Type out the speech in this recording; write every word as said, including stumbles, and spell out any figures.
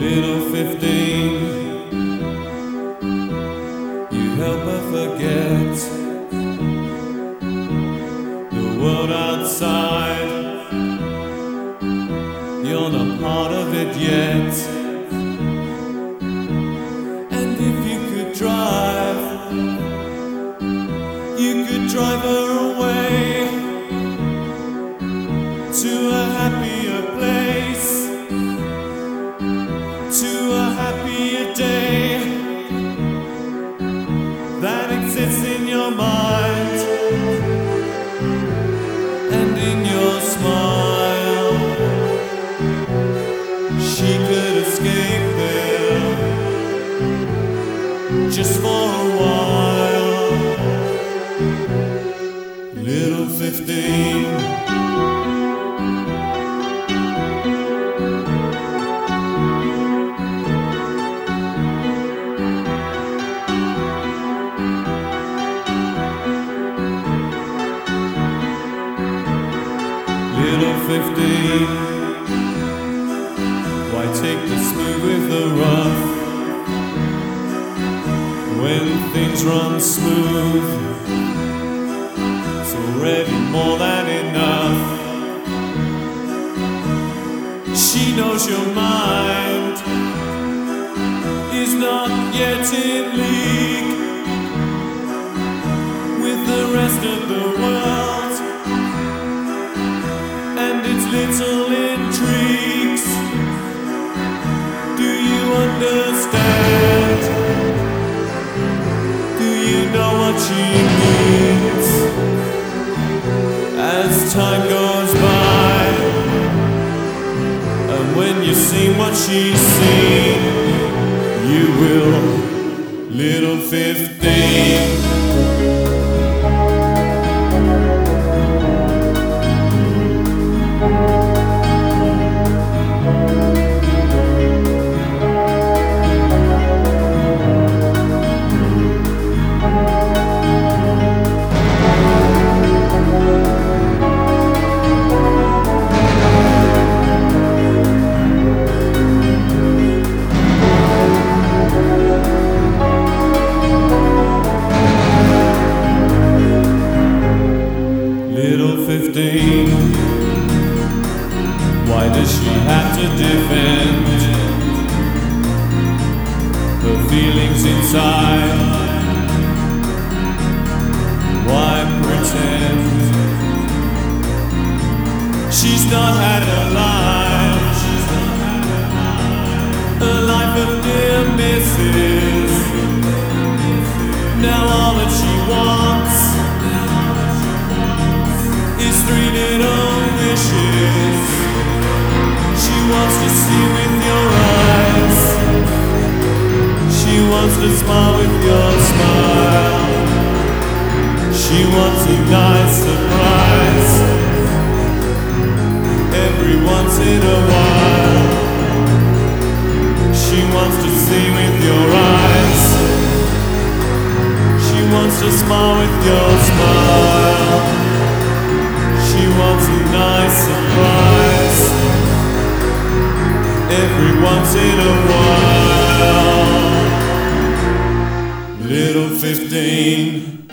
Little fifteen, you help her forget the world outside. You're not part of it yet. And if you could drive, you could drive her away to a happier place, to a happier day that exists in your mind and in your smile. She could escape there just for a while. Little fifteen, Little fifteen, why take the smooth with the rough when things run smooth? It's already more than enough. She knows your mind is not yet in league with the rest of the world and its little intrigues. Do you understand? Do you know what she means? As time goes by, and when you see what she's seen, you will. Little fifteen, fifteen, why does she have to defend her feelings inside? Why pretend she's not had a life, a life of near misses? Now all that she wants is three little wishes. She wants to see with your eyes, she wants to smile with your smile, she wants a nice surprise every once in a while. She wants to see with your eyes, she wants to smile with your smile, she wants a nice surprise every once in a while. Little fifteen.